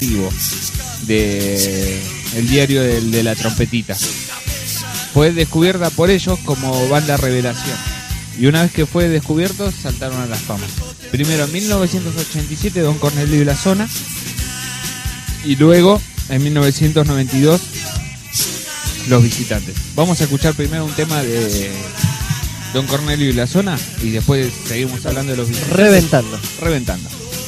de el diario de la trompetita. Fue descubierta por ellos como banda revelación. Y una vez que fue descubierto, saltaron a la fama. Primero en 1987 Don Cornelio y la Zona. Y luego en 1992 Los Visitantes. Vamos a escuchar primero un tema de Don Cornelio y la Zona y después seguimos hablando de Los Visitantes. Reventando.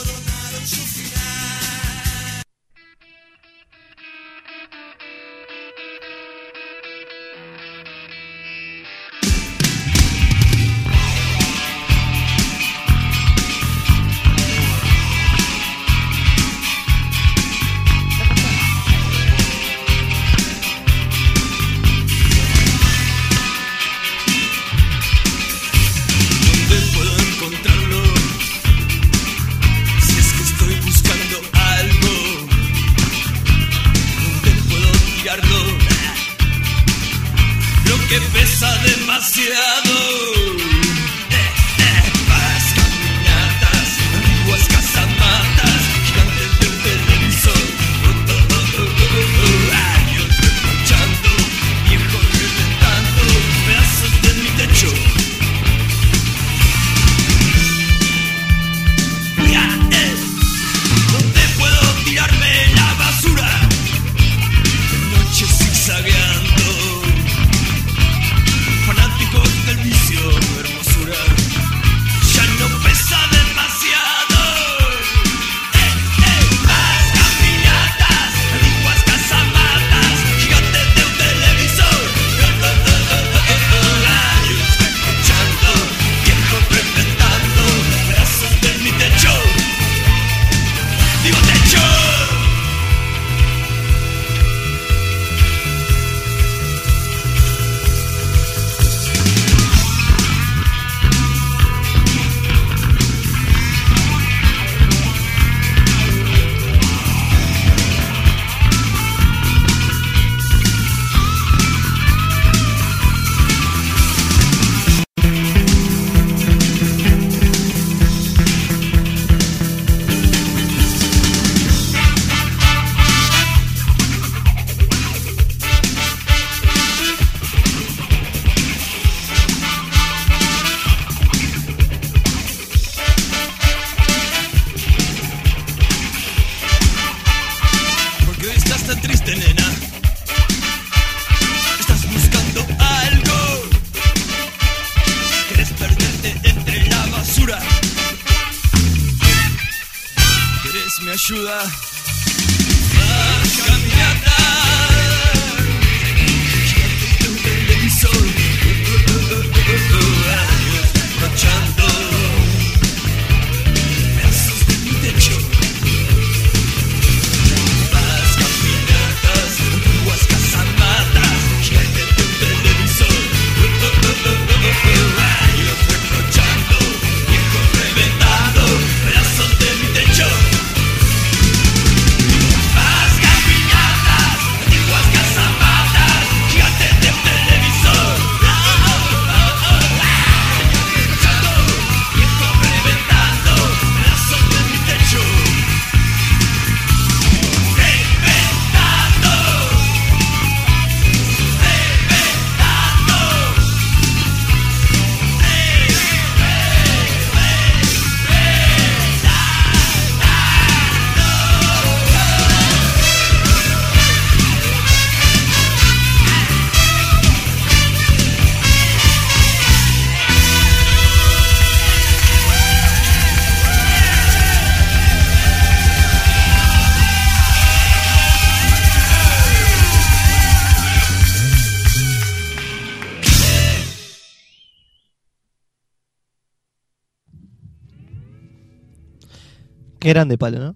Qué grande Palo, ¿no?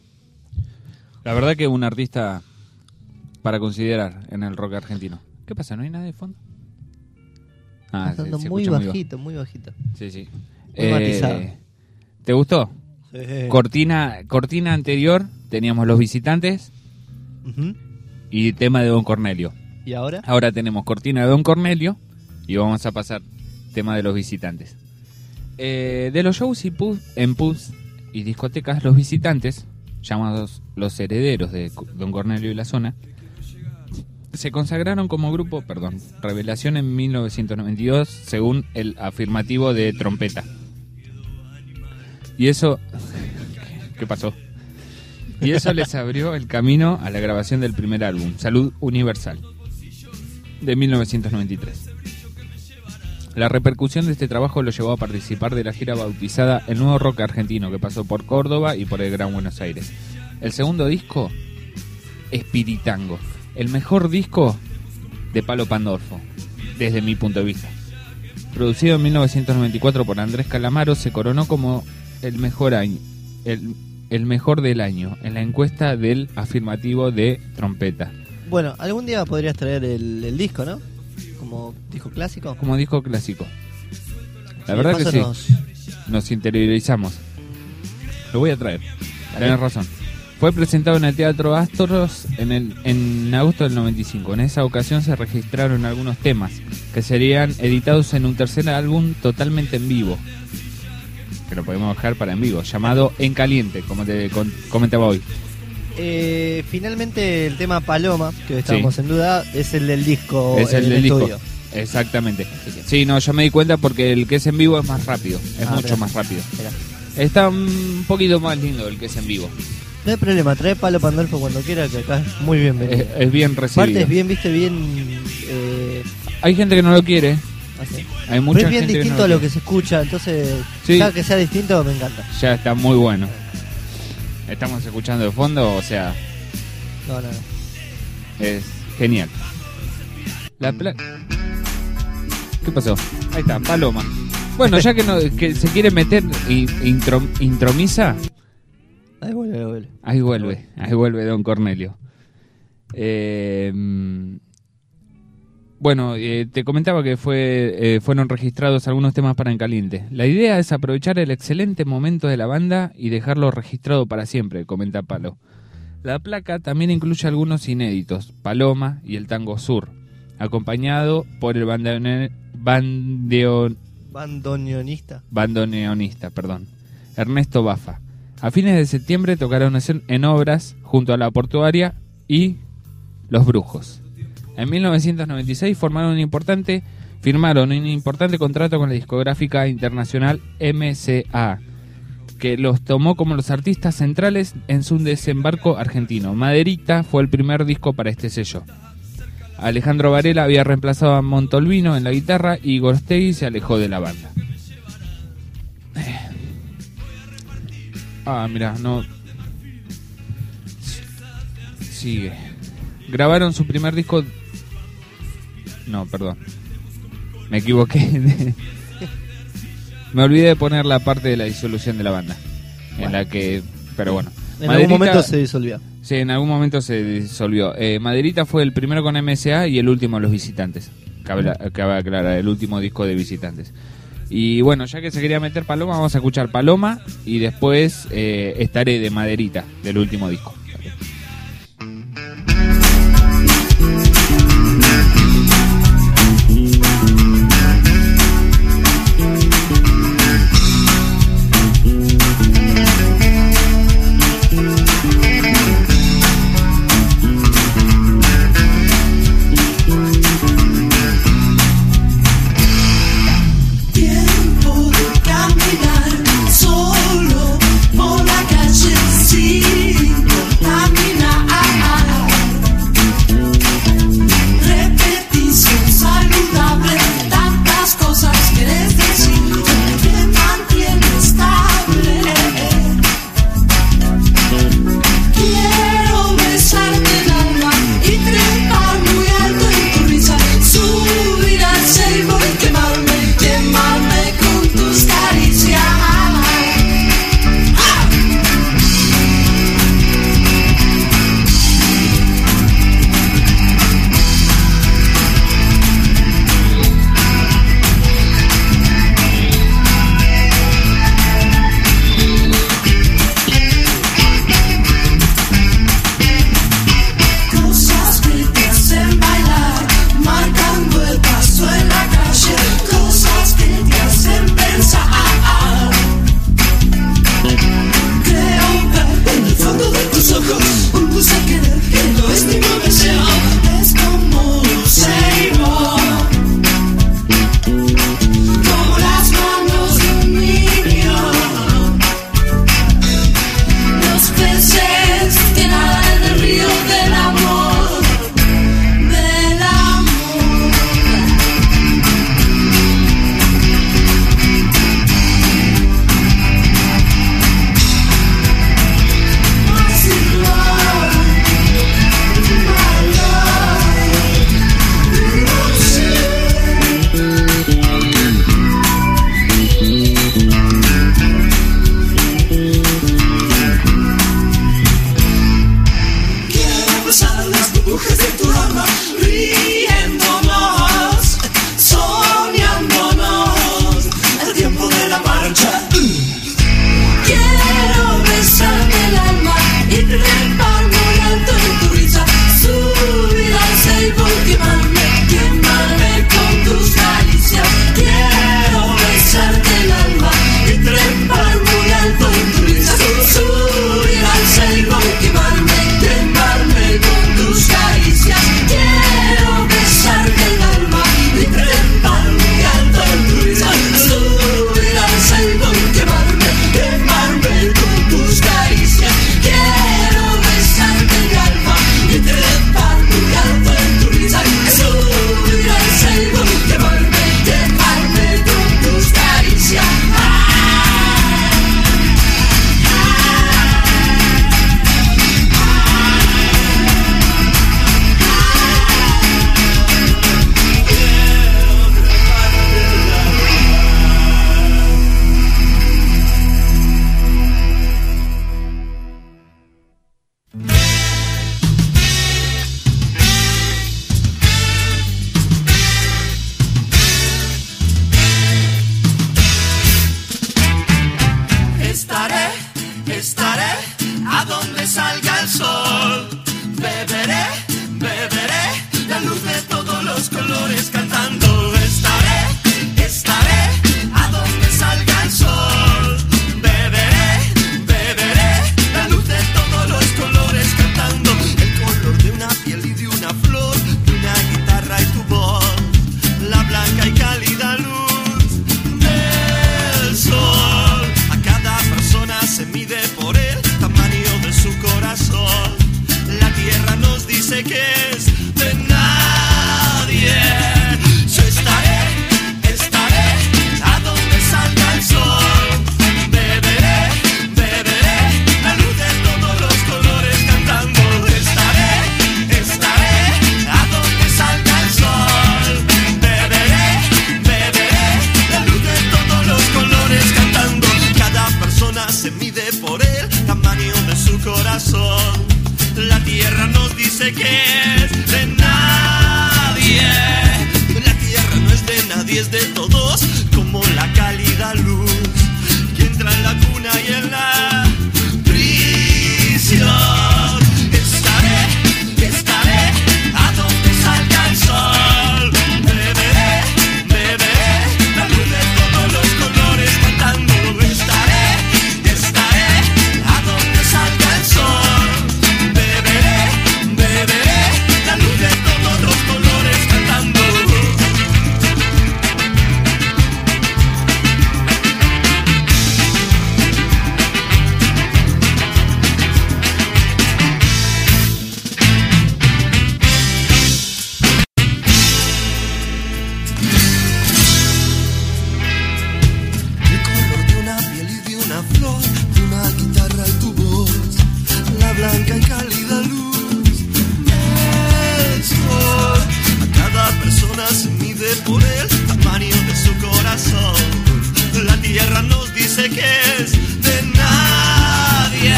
La verdad que un artista para considerar en el rock argentino. ¿Qué pasa? ¿No hay nada de fondo? Está muy bajito, muy bajito. Sí, sí. Muy matizado. ¿Te gustó? Sí. Cortina anterior teníamos Los Visitantes y tema de Don Cornelio. ¿Y ahora? Ahora tenemos cortina de Don Cornelio y vamos a pasar tema de Los Visitantes. De los shows en pubs y discotecas, Los Visitantes llamados Los Herederos de Don Cornelio y la Zona, se consagraron como grupo, Revelación en 1992, según el afirmativo de Trompeta. Y eso... ¿Qué pasó? Y eso les abrió el camino a la grabación del primer álbum, Salud Universal, de 1993. La repercusión de este trabajo lo llevó a participar de la gira bautizada El Nuevo Rock Argentino, que pasó por Córdoba y por el Gran Buenos Aires. El segundo disco, Espiritango, el mejor disco de Palo Pandolfo, desde mi punto de vista. Producido en 1994 por Andrés Calamaro, se coronó como el mejor del año en la encuesta del afirmativo de Trompeta. Bueno, algún día podrías traer el disco, ¿no? Como disco clásico. Como disco clásico. La verdad que sí. Nos interiorizamos. Lo voy a traer. Tenés razón. Fue presentado en el Teatro Astros en agosto del 95. En esa ocasión se registraron algunos temas que serían editados en un tercer álbum totalmente en vivo, que lo podemos dejar para en vivo, llamado En Caliente, como te comentaba hoy. Finalmente el tema Paloma, que estábamos en duda, es el del disco. Es el del disco. Exactamente. Sí, no, yo me di cuenta porque el que es en vivo es más rápido, es mucho más rápido. Está un poquito más lindo el que es en vivo. No hay problema, trae Palo Pandolfo cuando quiera, que acá es muy bienvenido. Es bien recibido. Aparte es bien, bien... Hay gente que no lo quiere. ¿Sí? Hay mucha pero es bien gente distinto que no a lo que se escucha, entonces ya que sea distinto me encanta. Ya está muy bueno. Estamos escuchando de fondo, o sea... No. Es genial. ¿Qué pasó? Ahí está, Paloma. Bueno, ya que se quiere meter y intromisa... Ahí vuelve Don Cornelio. Bueno, te comentaba que fueron registrados algunos temas para En Caliente. La idea es aprovechar el excelente momento de la banda y dejarlo registrado para siempre, comenta Palo. La placa también incluye algunos inéditos, Paloma y el Tango Sur, acompañado por el bandoneonista, Ernesto Bafa. A fines de septiembre tocaron en Obras junto a La Portuaria y Los Brujos. En 1996 firmaron un importante contrato con la discográfica internacional MCA, que los tomó como los artistas centrales en su desembarco argentino. Maderita fue el primer disco para este sello. Alejandro Varela había reemplazado a Montolvino en la guitarra y Gorostegui se alejó de la banda. Mira, no... Sigue. Grabaron su primer disco... No, perdón. Me equivoqué. Me olvidé de poner la parte de la disolución de la banda. En la que... Pero bueno. En algún momento se disolvió. Sí, en algún momento se disolvió. Maderita fue el primero con MSA y el último Los Visitantes. Cabe aclarar, el último disco de Visitantes. Y bueno, ya que se quería meter Paloma, vamos a escuchar Paloma y después estaré de Maderita, del último disco. Solo por la calle, sí. burbujas de tu alma, riéndonos, soñándonos, el tiempo de la marcha. Quiero besarte el alma y trepar muy alto en tu risa, subir al Facebook, quemarme con tus caricias. Quiero besarte el alma y trepar muy alto en tu risa, subir al Facebook, quemarme con tus caricias. Quiero besarte el alma y trepar muy alto en tu risa, subir al Facebook, quemarme con tus caricias. Quiero besarte el alma y trepar muy alto en tu risa, subir al Facebook, quemarme con tus caricias. Estaré a donde salga el sol. Beberé la luz de todos los colores cantando. Estaré a donde salga el sol. Beberé la luz de todos los colores cantando. El color de una piel y de una flor, de una guitarra y tu voz, la blanca y cálida luz del sol. A cada persona se mide por el tamaño de su corazón. La tierra nos dice que es de nadie. Yo estaré a donde salga el sol. Beberé la luz de todos los colores cantando. Estaré a donde salga el sol. Beberé la luz de todos los colores cantando. Cada persona se mide por el tamaño de su corazón. La tierra nos dice que es de nadie. La tierra no es de nadie, es de todos, como la cálida luz que entra en la cuna y en la prisión. Estaré a donde salga el sol. Beberé la luz de todos los colores cantando. Estaré a donde salga el sol. Beberé la luz de todos los colores cantando. El color de una piel y de una flor, de una guitarra y tu voz, la blanca y cálida luz del sol. A cada persona se mide por el tamaño de su corazón. La tierra nos dice que es de nadie.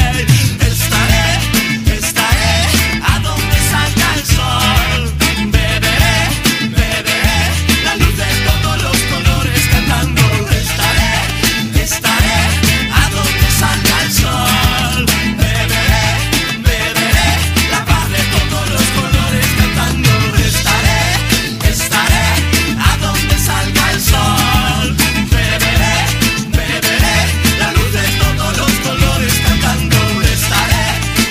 Estaré a donde salga el sol. Beberé la luz de todos los colores cantando. Estaré a donde salga el sol. Beberé la paz de todos los colores cantando. Estaré a donde salga el sol. Beberé la luz de todos los colores cantando. Estaré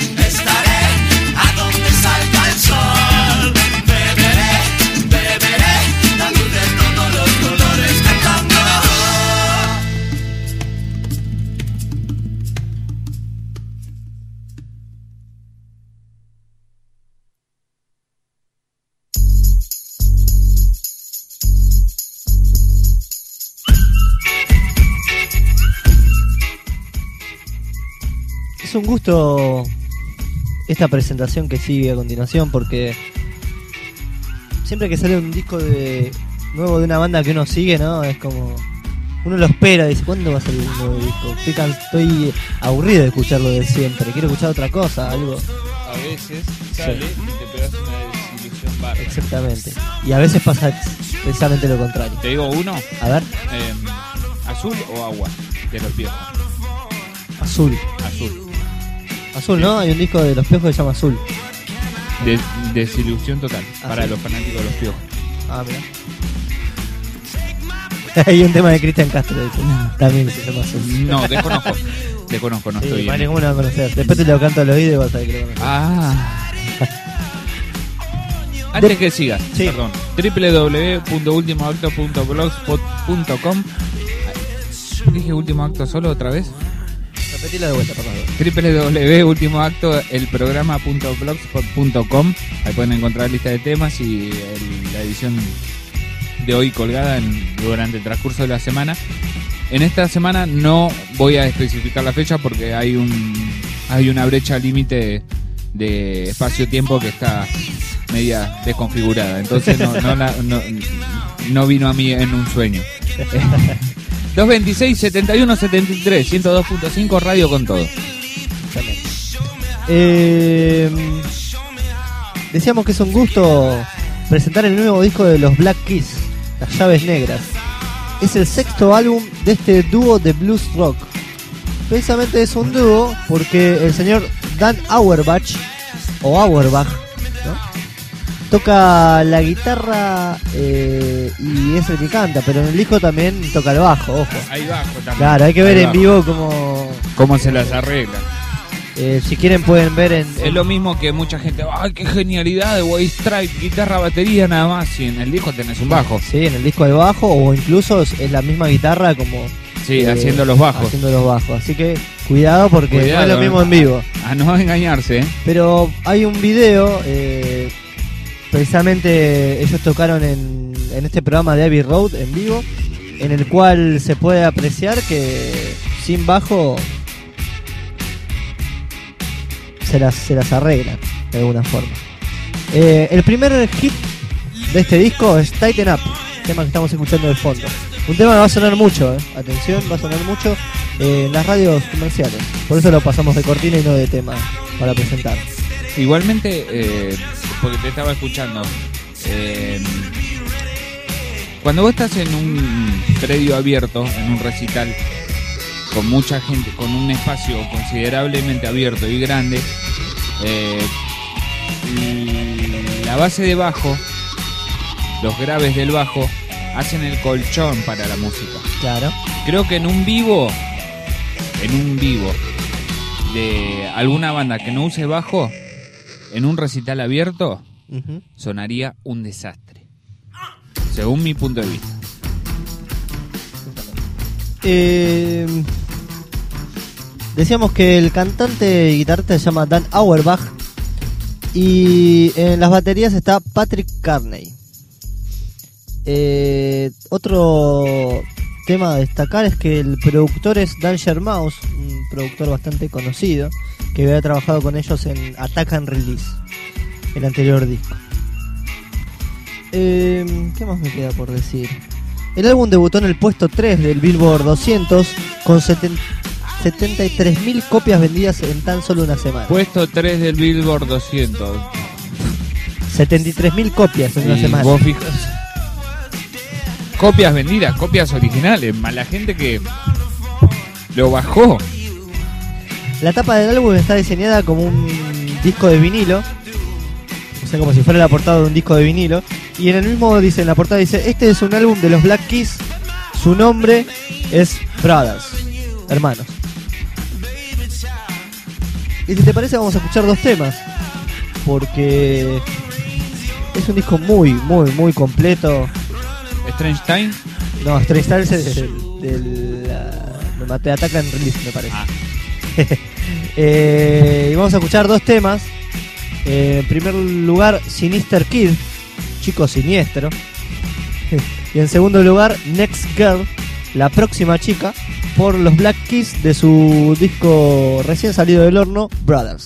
a donde salga el sol. Beberé la luz de todos los colores cantando. Es un gusto esta presentación que sigue a continuación, porque siempre que sale un disco nuevo de una banda que uno sigue, ¿no? Es como... uno lo espera, dice, ¿cuándo va a salir un nuevo disco? Estoy aburrido de escucharlo de siempre, quiero escuchar otra cosa, algo a veces sale y te pegas una desilusión bárbara. Exactamente. Y a veces pasa precisamente lo contrario. Te digo uno, A ver, azul o agua de los Piojos. Azul. Azul. Azul, ¿no? Hay un disco de Los Piojos que se llama Azul. Desilusión total para sí. los fanáticos de los Piojos. Ah, mira. Hay un tema de Cristian Castro, dice. También se llama Azul. No, desconozco. No Sí, estoy madre, bien. ¿cómo no lo vas a conocer? Después te lo canto al oído y vas a ver que lo conoces. Ah. Antes que sigas, Sí. perdón, www.ultimoacto.blogspot.com. ¿Dije último acto solo otra vez? Repetilo de vuelta, por favor. www.ultimoacto.blogspot.com. Ahí pueden encontrar lista de temas y la edición de hoy colgada durante el transcurso de la semana. En esta semana no voy a especificar la fecha porque hay una brecha límite de espacio-tiempo que está media desconfigurada. Entonces no vino a mí en un sueño. 226-71-73 102.5 Radio con todo. Decíamos que es un gusto presentar el nuevo disco de los Black Keys, Las Llaves Negras. Es el sexto álbum de este dúo de blues rock. Precisamente es un dúo porque el señor Dan Auerbach, o Auerbach, ¿no? Toca la guitarra y es el que canta, pero en el disco también toca el bajo, ojo. Ahí bajo también. Claro, hay que ver Ahí en bajo. vivo cómo se las arregla. si quieren pueden ver Es lo mismo que mucha gente, ¡ay, qué genialidad de White Stripes! Guitarra, batería, nada más. Y en el disco tenés un bajo. Sí, en el disco hay bajo, o incluso es la misma guitarra como Sí, haciendo los bajos. haciendo los bajos. Así que cuidado porque Cuidado, no es lo mismo en vivo. A no engañarse, ¿eh? Pero hay un video, precisamente ellos tocaron en este programa de Abbey Road en vivo, en el cual se puede apreciar que sin bajo se las arreglan de alguna forma. El primer hit de este disco es Tighten Up, tema que estamos escuchando de fondo. Un tema que va a sonar mucho, atención, va a sonar mucho en las radios comerciales. Por eso lo pasamos de cortina y no de tema para presentar. Igualmente, porque te estaba escuchando, cuando vos estás en un predio abierto, en un recital, con mucha gente, con un espacio considerablemente abierto y grande, y la base de bajo, los graves del bajo, hacen el colchón para la música. Claro. Creo que en un vivo de alguna banda que no use bajo, en un recital abierto, Uh-huh. sonaría un desastre, según mi punto de vista. Decíamos que el cantante y guitarrista se llama Dan Auerbach y en las baterías está Patrick Carney. Otro tema a destacar es que el productor es Danger Mouse, un productor bastante conocido que había trabajado con ellos en Attack and Release, el anterior disco. ¿Qué más me queda por decir? El álbum debutó en el puesto 3 del Billboard 200 con 73.000 copias vendidas en tan solo una semana. Puesto 3 del Billboard 200. 73.000 copias en una Y semana. vos fijas, copias vendidas, copias originales, más la gente que lo bajó. La tapa del álbum está diseñada como un disco de vinilo, o sea, como si fuera la portada de un disco de vinilo. Y en el mismo dice, en la portada dice, este es un álbum de los Black Keys, su nombre es Brothers, hermanos. Y si te parece vamos a escuchar dos temas, porque es un disco muy, muy, muy completo. Strange Time. No, Strange Times es me maté, Attack and Release, me parece. Y vamos a escuchar dos temas. En primer lugar, Sinister Kid, chico siniestro. Y en segundo lugar, Next Girl, la próxima chica, por los Black Keys de su disco recién salido del horno, Brothers.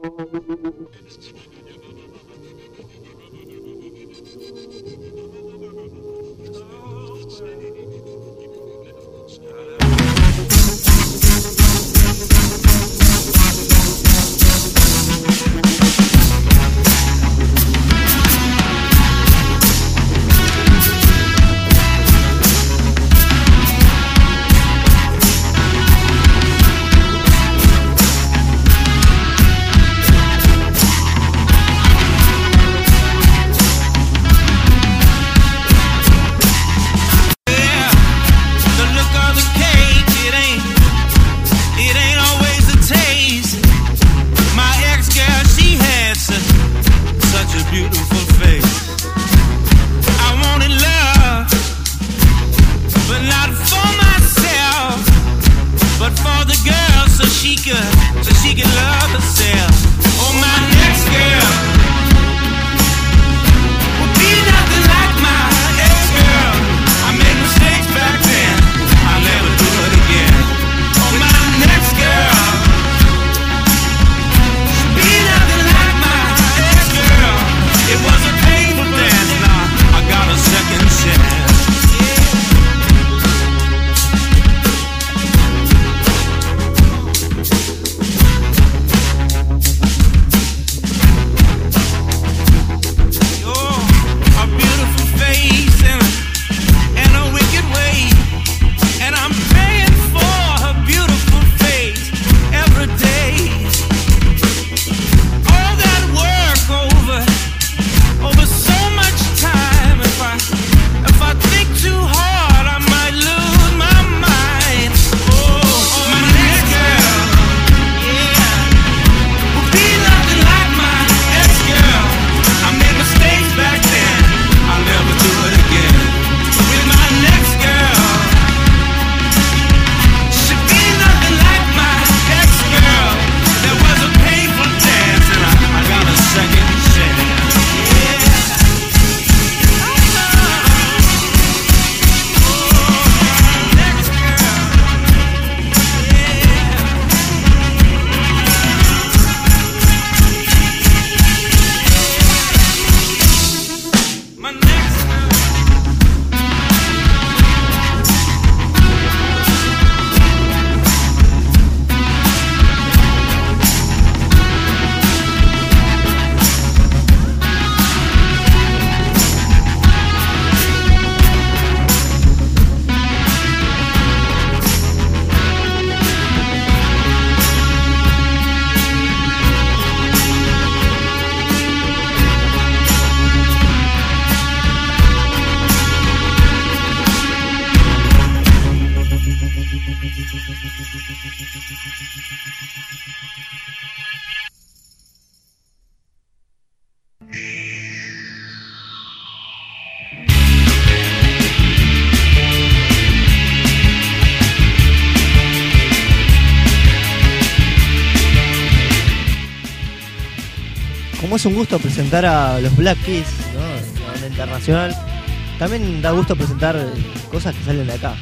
Como es un gusto presentar a los Black Keys, ¿no? La banda internacional, también da gusto presentar cosas que salen de acá.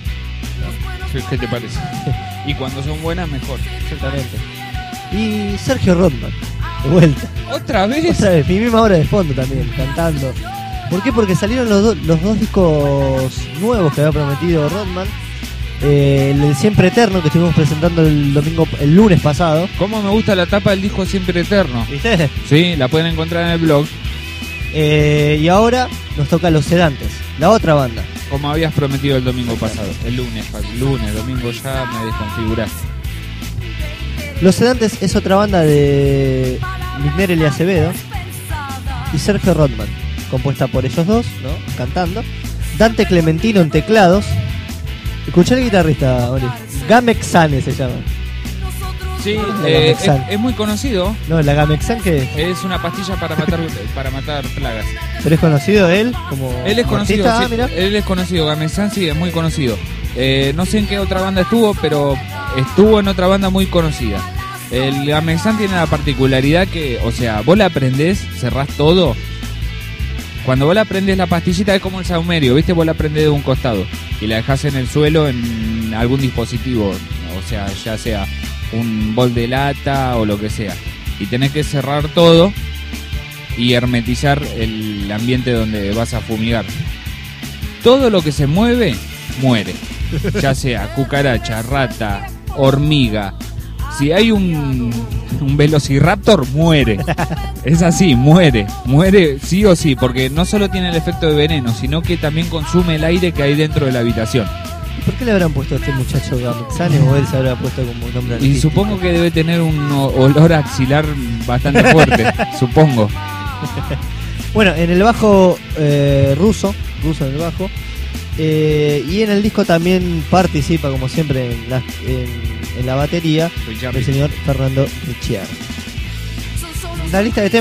¿Qué te parece? Y cuando son buenas, mejor. Exactamente. Y Sergio Rodman, de vuelta. ¿Otra vez? Otra vez, mi misma hora de fondo también, cantando. ¿Por qué? Porque salieron los dos discos nuevos que había prometido Rodman. El Siempre Eterno, que estuvimos presentando el lunes pasado. ¿Cómo me gusta la tapa del disco Siempre Eterno? ¿Viste? Sí, la pueden encontrar en el blog. Y ahora nos toca Los Sedantes, la otra banda. Como habías prometido el domingo pasado. El lunes, domingo ya me desconfiguraste. Los Sedantes es otra banda de Lisnerel y Acevedo y Sergio Rodman, compuesta por ellos dos, ¿no? Cantando. Dante Clementino en teclados. Escuchá el guitarrista, Oli. Gamexane se llama. Sí, La Gamexan. es muy conocido. No, la Gamexan que Es una pastilla para matar plagas. pero es conocido él como Él es conocido, artista. sí, Mira. él es conocido, Gamezán sí, es muy conocido. No sé en qué otra banda estuvo, pero estuvo en otra banda muy conocida. El Gamezán tiene la particularidad que, o sea, vos la aprendés, cerrás todo. Cuando vos la aprendés la pastillita es como el saumerio, ¿viste? Vos la aprendés de un costado y la dejás en el suelo en algún dispositivo, o sea, ya sea un bol de lata o lo que sea. y tenés que cerrar todo y hermetizar el ambiente donde vas a fumigar. Todo lo que se mueve, muere. Ya sea cucaracha, rata, hormiga. Si hay un velociraptor, muere. Es así, muere. Muere sí o sí, porque no solo tiene el efecto de veneno, sino que también consume el aire que hay dentro de la habitación. ¿Y por qué le habrán puesto a este muchacho Gamexane o él se habrá puesto como un nombre Y artístico? supongo que debe tener un olor axilar bastante fuerte, supongo. Bueno, en el bajo ruso en el bajo, y en el disco también participa, como siempre, en la batería, el señor Fernando Ricciardi. La lista de temas